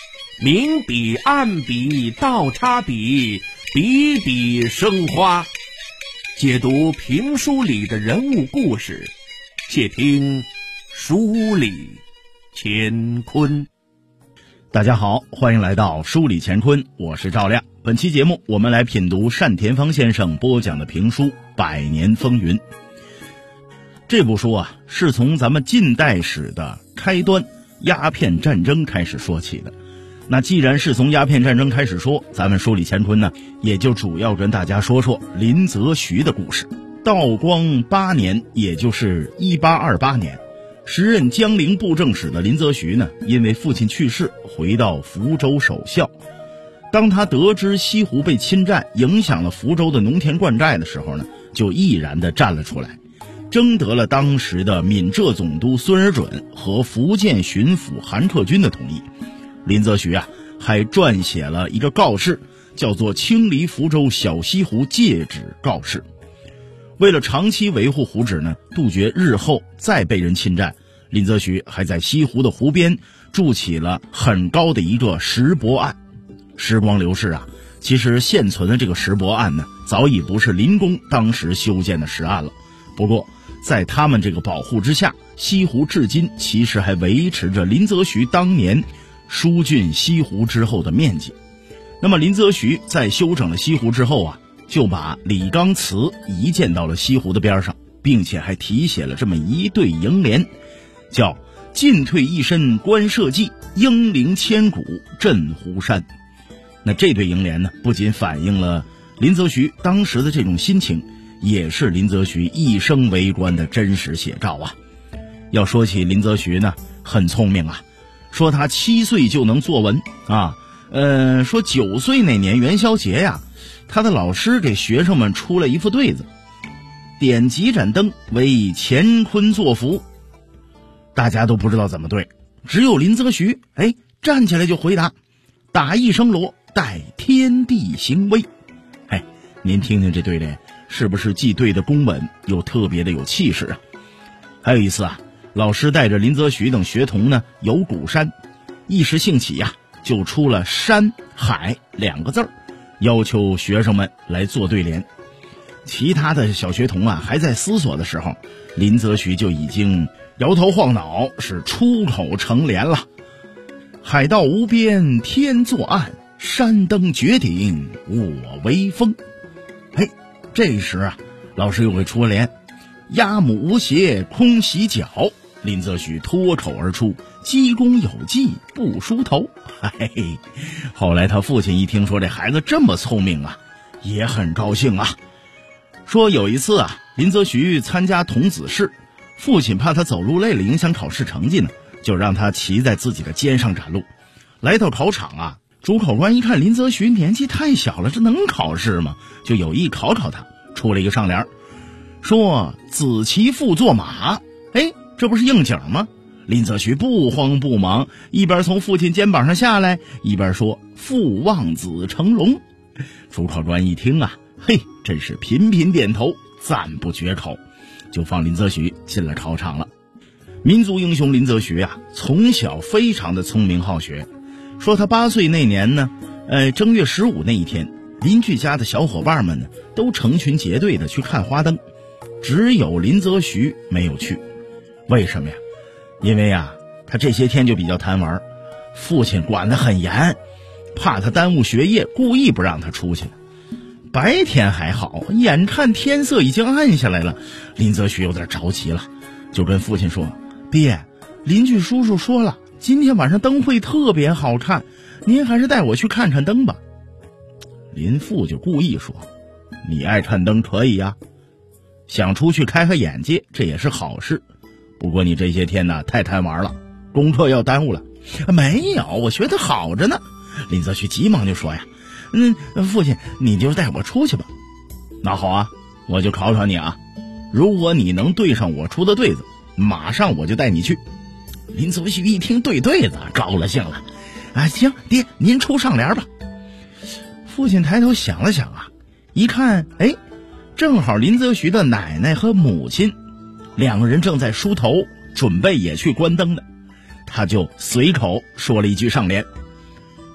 明笔暗笔倒插笔，笔笔生花。解读评书里的人物故事，且听书里乾坤。 大家好，欢迎来到书里乾坤，我是赵亮。本期节目我们来品读单田芳先生播讲的评书《百年风云》。这部书啊，是从咱们近代史的开端鸦片战争开始说起的。那既然是从鸦片战争开始说，咱们书里乾坤呢，也就主要跟大家说说林则徐的故事。道光8年，也就是1828年，时任江陵布政使的林则徐呢，因为父亲去世，回到福州守孝。当他得知西湖被侵占，影响了福州的农田灌溉的时候呢，就毅然地站了出来，征得了当时的闽浙总督孙尔准和福建巡抚韩克军的同意。林则徐啊，还撰写了一个告示，叫做《清理福州小西湖戒旨告示》。为了长期维护湖址呢，杜绝日后再被人侵占，林则徐还在西湖的湖边筑起了很高的一个石泊岸。时光流逝啊，其实现存的这个石泊岸呢，早已不是林公当时修建的石岸了。不过在他们这个保护之下，西湖至今其实还维持着林则徐当年疏浚西湖之后的面积。那么林则徐在修整了西湖之后啊，就把李纲祠移建到了西湖的边上，并且还题写了这么一对楹联，叫进退一身观社稷，英灵千古镇湖山。那这对楹联呢，不仅反映了林则徐当时的这种心情，也是林则徐一生为官的真实写照啊。要说起林则徐呢，很聪明啊，说他7岁就能作文啊，说9岁那年元宵节呀，他的老师给学生们出了一副对子，点几盏灯为乾坤作福。大家都不知道怎么对，只有林则徐站起来就回答，打一声锣，待天地行威。您听听这对联，是不是既对的公稳，又特别的有气势啊？还有一次啊，老师带着林则徐等学童呢游鼓山，一时兴起呀，就出了山海2个字，要求学生们来做对联。其他的小学童啊还在思索的时候，林则徐就已经摇头晃脑，是出口成联了。海道无边天作岸，山登绝顶我威风。这时啊，老师又给出了联，鸭母无鞋空洗脚。林则徐脱口而出，积功有绩不梳头。后来他父亲一听说这孩子这么聪明啊，也很高兴啊。说有一次啊，林则徐参加童子试，父亲怕他走路累了影响考试成绩呢，就让他骑在自己的肩上赶路。来到考场啊，主考官一看林则徐年纪太小了，这能考试吗？就有意考考他，出了一个上联，说子骑父坐马。这不是应景吗？林则徐不慌不忙，一边从父亲肩膀上下来，一边说父望子成龙。主考官一听啊，真是频频点头，赞不绝口，就放林则徐进了考场了。民族英雄林则徐啊，从小非常的聪明好学。说他8岁那年呢，正月15那一天，邻居家的小伙伴们呢，都成群结队的去看花灯，只有林则徐没有去。为什么呀？因为啊，他这些天就比较贪玩，父亲管得很严，怕他耽误学业，故意不让他出去。白天还好，眼看天色已经暗下来了，林则徐有点着急了，就跟父亲说，爹，邻居叔叔说了，今天晚上灯会特别好看，您还是带我去看看灯吧。林父就故意说，你爱看灯可以呀，想出去开开眼界，这也是好事。不过你这些天呢，太贪玩了，功课要耽误了。没有，我学得好着呢。林则徐急忙就说呀，父亲你就带我出去吧。那好啊，我就考考你啊，如果你能对上我出的对子，马上我就带你去。林则徐一听对子，高了兴了，行，爹您出上联吧。父亲抬头想了想啊，一看，正好林则徐的奶奶和母亲2个人正在梳头，准备也去关灯呢。他就随口说了一句上联，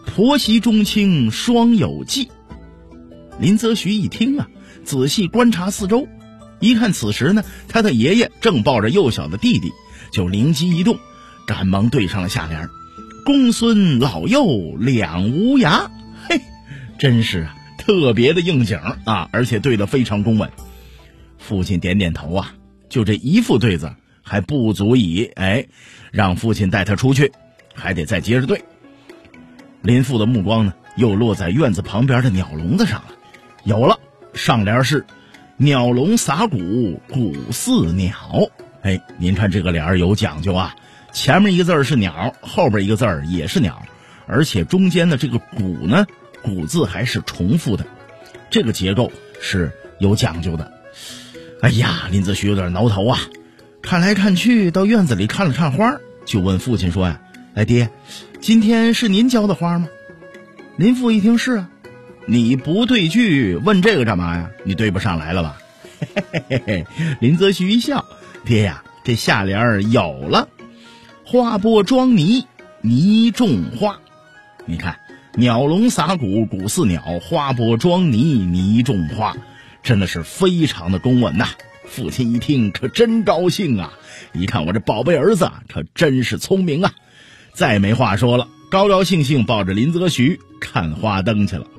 婆媳中亲双有忌。林则徐一听啊，仔细观察四周，一看此时呢，他的爷爷正抱着幼小的弟弟，就灵机一动，赶忙对上了下联：公孙老幼两无涯。嘿，真是啊，特别的应景啊，而且对得非常公稳。父亲点点头啊，就这一副对子还不足以让父亲带他出去，还得再接着对。林父的目光呢，又落在院子旁边的鸟笼子上了。有了，上联是鸟笼撒谷，谷似鸟。您看这个联儿有讲究啊，前面一个字是鸟，后边一个字也是鸟，而且中间的这个谷呢，谷字还是重复的，这个结构是有讲究的。哎呀，林则徐有点挠头啊，看来看去到院子里看了看花，就问父亲说呀：爹，今天是您浇的花吗？林父一听是啊。你不对句，问这个干嘛呀？你对不上来了吧？嘿嘿嘿嘿，林则徐一笑，爹呀，这下联有了，花播装泥，泥种花。你看，鸟笼撒谷，谷似鸟，花播装泥，泥种花，真的是非常的公稳呐。父亲一听可真高兴啊，一看我这宝贝儿子可真是聪明啊，再没话说了，高高兴兴抱着林则徐看花灯去了。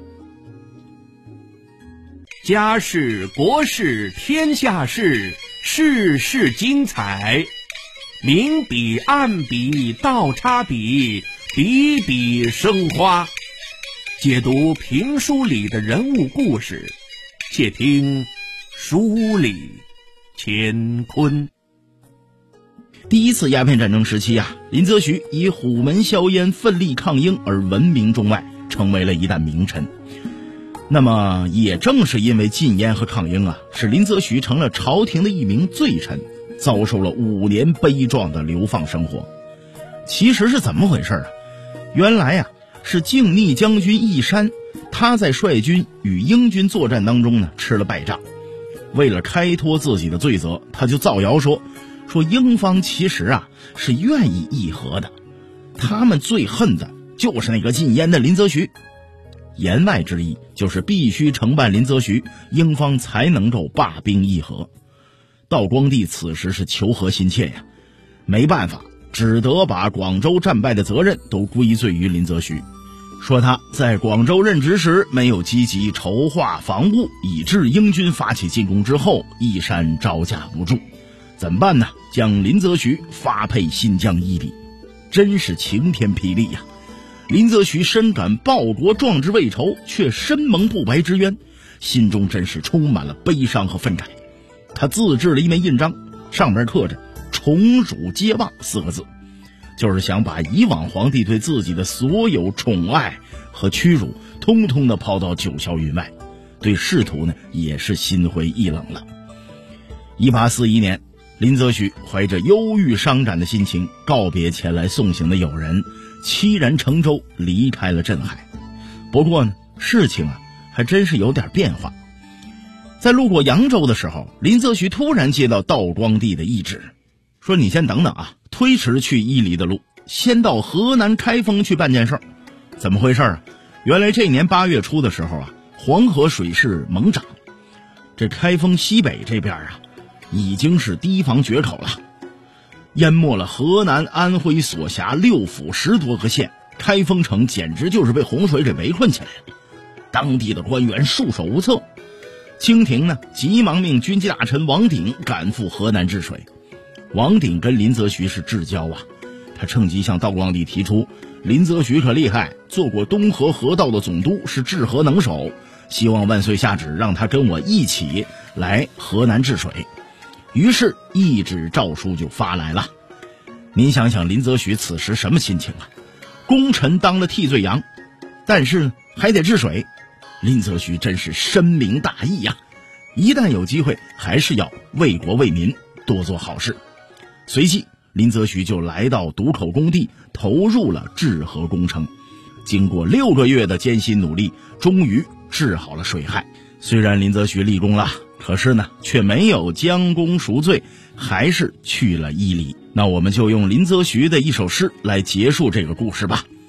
家事国事天下事，事事精彩，明笔暗笔倒插笔，笔笔生花。解读评书里的人物故事，且听书里乾坤。 第一次鸦片战争时期啊，林则徐以虎门销烟奋力抗英而闻名中外，成为了一代名臣。那么也正是因为禁烟和抗英啊，使林则徐成了朝廷的一名罪臣，遭受了5年悲壮的流放生活。其实是怎么回事啊？原来是靖逆将军义山，他在率军与英军作战当中呢吃了败仗，为了开脱自己的罪责，他就造谣说英方其实是愿意议和的，他们最恨的就是那个禁烟的林则徐。言外之意就是必须承办林则徐，英方才能够罢兵议和。道光帝此时是求和心切呀，没办法，只得把广州战败的责任都归罪于林则徐，说他在广州任职时没有积极筹划防务，以致英军发起进攻之后，义山招架不住。怎么办呢？将林则徐发配新疆伊犁，真是晴天霹雳呀！林则徐深感报国壮志未酬，却身蒙不白之冤，心中真是充满了悲伤和愤慨。他自制了一枚印章，上面刻着宠辱皆忘4个字，就是想把以往皇帝对自己的所有宠爱和屈辱通通的抛到九霄云外，对仕途呢也是心灰意冷了。1841年，林则徐怀着忧郁伤感的心情告别前来送行的友人，凄然乘舟离开了镇海。不过呢，事情还真是有点变化。在路过扬州的时候，林则徐突然接到道光帝的懿旨，说你先等等推迟去伊犁的路，先到河南开封去办件事。怎么回事原来这年8月初的时候黄河水势猛涨，这开封西北这边已经是堤防决口了，淹没了河南、安徽所辖6府10多个县，开封城简直就是被洪水给围困起来了。当地的官员束手无策，清廷呢急忙命军机大臣王鼎赶赴河南治水。王鼎跟林则徐是至交他趁机向道光帝提出，林则徐可厉害，做过东河河道的总督，是治河能手，希望万岁下旨让他跟我一起来河南治水。于是懿旨诏书就发来了。您想想林则徐此时什么心情功臣当了替罪羊，但是还得治水，林则徐真是深明大义一旦有机会，还是要为国为民，多做好事。随即林则徐就来到渡口工地，投入了治河工程。经过6个月的艰辛努力，终于治好了水害。虽然林则徐立功了，可是呢却没有将功赎罪，还是去了伊犁。那我们就用林则徐的一首诗来结束这个故事吧。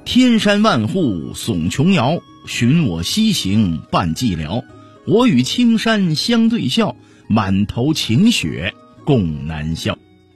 天山万户耸琼瑶，寻我西行伴寂寥。我与青山相对笑，满头晴雪共南笑。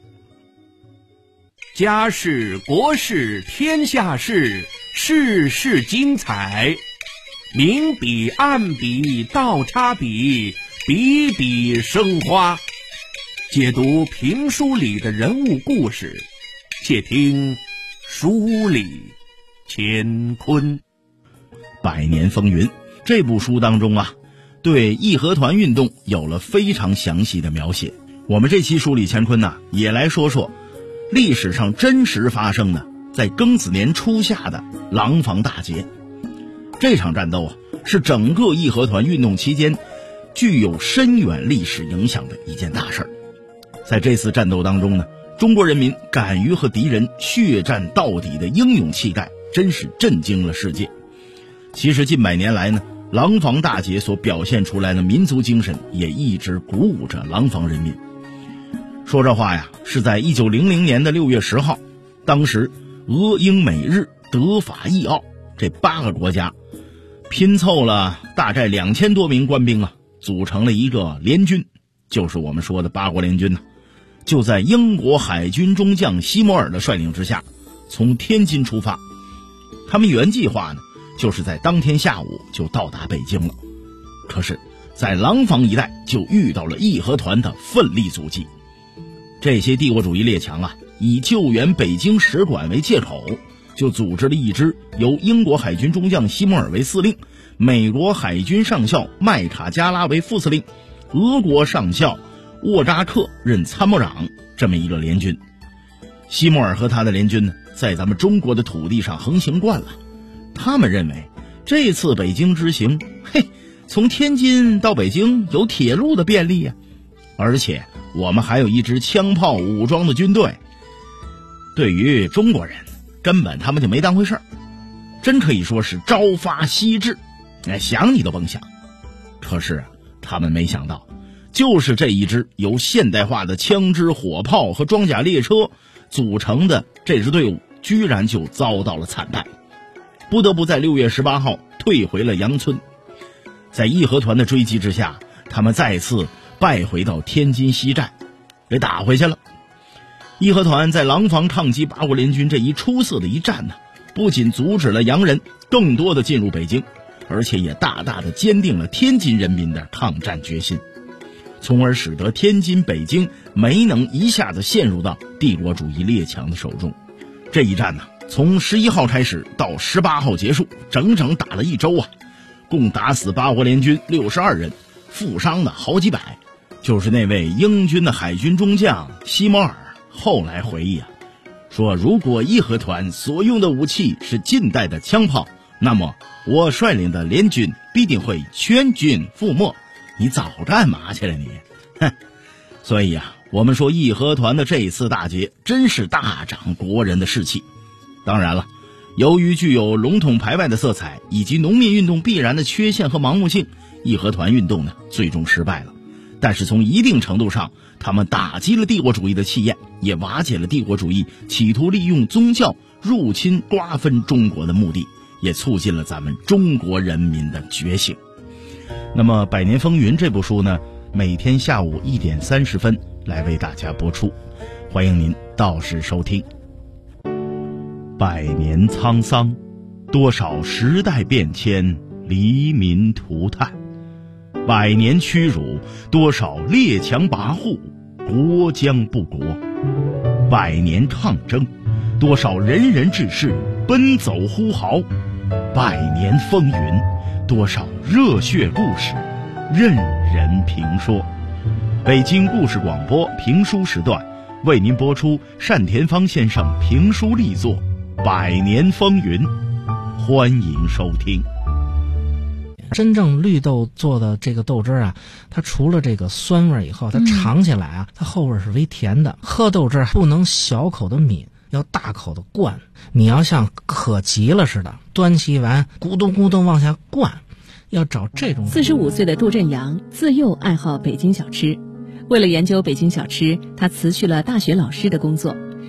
家事国事天下事，事事精彩。明笔暗笔倒插笔，笔笔生花。解读评书里的人物故事，且听书里乾坤。 百年风云这部书当中啊，对义和团运动有了非常详细的描写。我们这期书里乾坤呢，也来说说历史上真实发生的在庚子年初夏的廊坊大捷。这场战斗啊，是整个义和团运动期间具有深远历史影响的一件大事儿。在这次战斗当中呢，中国人民敢于和敌人血战到底的英勇气概，真是震惊了世界。其实近百年来呢，廊坊大捷所表现出来的民族精神也一直鼓舞着廊坊人民。说这话呀，是在1900年的6月10号，当时俄英美日德法意奥这8个国家拼凑了大概2000多名官兵啊，组成了一个联军，就是我们说的八国联军呢。就在英国海军中将西摩尔的率领之下，从天津出发。他们原计划呢，就是在当天下午就到达北京了。可是在廊坊一带就遇到了义和团的奋力阻击。这些帝国主义列强啊，以救援北京使馆为借口，就组织了一支由英国海军中将西摩尔为司令，美国海军上校麦卡加拉为副司令，俄国上校沃扎克任参谋长，这么一个联军。西摩尔和他的联军呢，在咱们中国的土地上横行惯了，他们认为这次北京之行，从天津到北京有铁路的便利啊，而且我们还有一支枪炮武装的军队。对于中国人，根本他们就没当回事儿，真可以说是朝发夕至，想你都甭想。可是他们没想到，就是这一支由现代化的枪支火炮和装甲列车组成的这支队伍，居然就遭到了惨败，不得不在6月18号退回了杨村。在义和团的追击之下，他们再次败回到天津西站，给打回去了。义和团在廊坊抗击八国联军这一出色的一战呢，不仅阻止了洋人更多的进入北京，而且也大大的坚定了天津人民的抗战决心，从而使得天津、北京没能一下子陷入到帝国主义列强的手中。这一战呢，从11号开始到18号结束，整整打了1周啊，共打死八国联军62人，负伤的好几百。就是那位英军的海军中将西摩尔后来回忆啊，说如果义和团所用的武器是近代的枪炮，那么我率领的联军必定会全军覆没。你早干嘛去了你？所以啊，我们说义和团的这一次大捷真是大长国人的士气。当然了，由于具有笼统排外的色彩以及农民运动必然的缺陷和盲目性，义和团运动呢最终失败了。但是从一定程度上，他们打击了帝国主义的气焰，也瓦解了帝国主义企图利用宗教入侵瓜分中国的目的，也促进了咱们中国人民的觉醒。那么《百年风云》这部书呢，每天下午1点30分来为大家播出，欢迎您到时收听。百年沧桑，多少时代变迁，黎民涂炭；百年屈辱，多少列强跋扈，国将不国；百年抗争，多少仁人志士奔走呼号；百年风云，多少热血故事任人评说。北京故事广播评书时段为您播出单田芳先生评书力作《百年风云》，欢迎收听。 真正绿豆做的这个豆汁啊，它除了这个酸味以后，它尝起来啊，它后味是微甜的。喝豆汁不能小口的抿，要大口的灌。你要像渴急了似的，端起碗咕咚咕咚往下灌，要找这种。 45岁的杜振阳自幼爱好北京小吃，为了研究北京小吃，他辞去了大学老师的工作，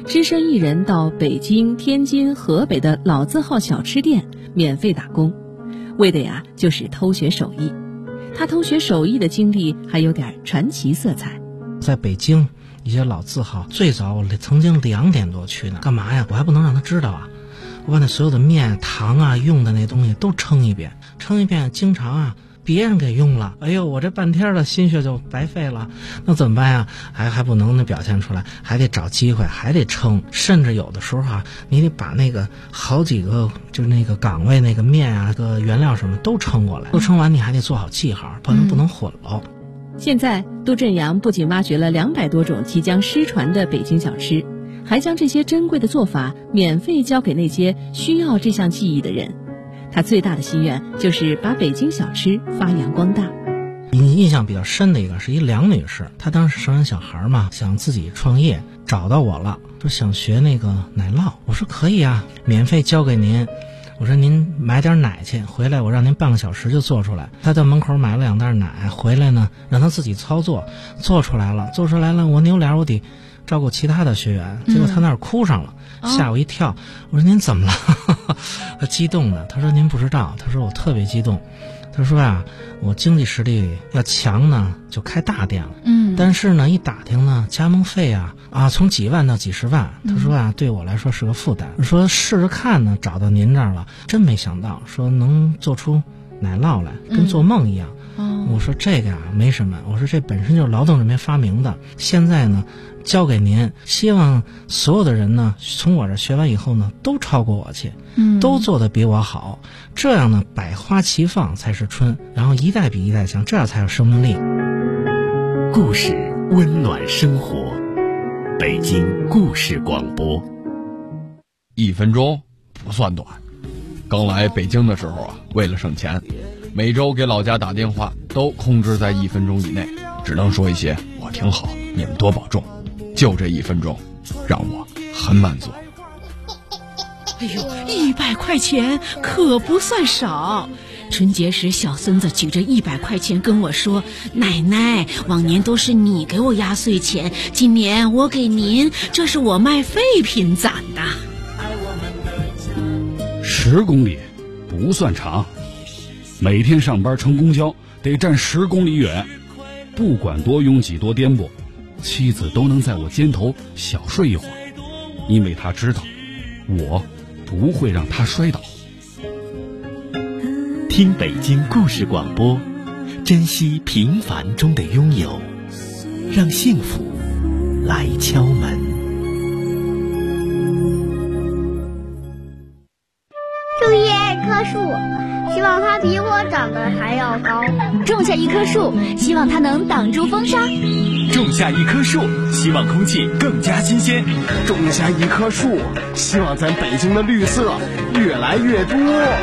只身一人到北京、天津、河北的老字号小吃店免费打工，为的呀就是偷学手艺。他偷学手艺的经历还有点传奇色彩。 在北京一些老字号，最早我曾经2点多去呢，干嘛呀？我还不能让他知道啊！我把那所有的面、糖啊、用的那东西都称一遍，经常啊别人给用了，哎呦，我这半天的心血就白费了，那怎么办呀？还不能表现出来，还得找机会，还得称，甚至有的时候啊，你得把那个好几个就是那个岗位那个面啊、个原料什么都称过来，都称完你还得做好记号，不能混了。 现在杜振阳不仅挖掘了200多种即将失传的北京小吃，还将这些珍贵的做法免费教给那些需要这项技艺的人。他最大的心愿就是把北京小吃发扬光大。 印象比较深的一个是一梁女士，她当时生完小孩嘛，想自己创业，找到我了，说想学那个奶酪。我说可以啊，免费教给您。我说您买点奶去，回来我让您半个小时就做出来。他到门口买了2袋奶，回来呢让他自己操作，做出来了，我扭脸我得照顾其他的学员，结果他那儿哭上了，吓我一跳。我说您怎么了？他激动的，他说您不知道，他说我特别激动。他说啊，我经济实力要强呢，就开大店了。但是呢，一打听呢，加盟费啊从几万到几十万。他说啊，对我来说是个负担。说试着看呢，找到您这儿了，真没想到，说能做出奶酪来，跟做梦一样。我说这个呀没什么，我说这本身就是劳动人民发明的，现在呢交给您，希望所有的人呢从我这学完以后呢都超过我去，都做得比我好，这样呢百花齐放才是春，然后一代比一代强，这样才有生命力。 故事温暖生活，北京故事广播。 1分钟不算短，刚来北京的时候啊，为了省钱，每周给老家打电话都控制在1分钟以内，只能说一些我挺好，你们多保重。就这1分钟让我很满足。 哎呦，100块钱可不算少。春节时小孙子举着100块钱跟我说，奶奶，往年都是你给我压岁钱，今年我给您，这是我卖废品攒的。 10公里不算长，每天上班乘公交得站10公里远，不管多拥挤多颠簸，妻子都能在我肩头小睡一会儿，因为她知道我不会让她摔倒。 听北京故事广播，珍惜平凡中的拥有，让幸福来敲门。 种下一棵树，希望它比我长得还要高。 种下一棵树，希望它能挡住风沙。 种下一棵树，希望空气更加新鲜。 种下一棵树，希望咱北京的绿色越来越多。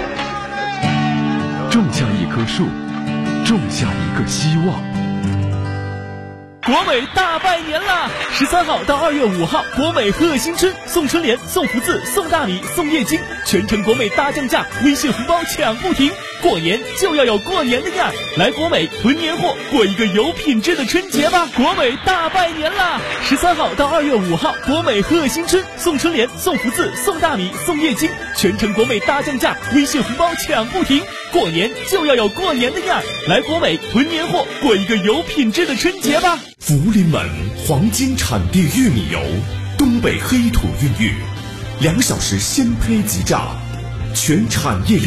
种下一棵树，种下一个希望。 国美大拜年啦！13号到2月5号，国美贺新春，送春联、送福字、送大米、送液晶，全程国美大降价，微信红包抢不停。过年就要有过年的样儿，来国美囤年货，过一个有品质的春节吧！国美大拜年啦！13号到2月5号，国美贺新春，送春联、送福字、送大米、送液晶，全程国美大降价，微信红包抢不停。过年就要有过年的样儿，来国美囤年货，过一个有品质的春节吧！ 福临门黄金产地玉米油，东北黑土孕育，2小时鲜胚即榨，全产业链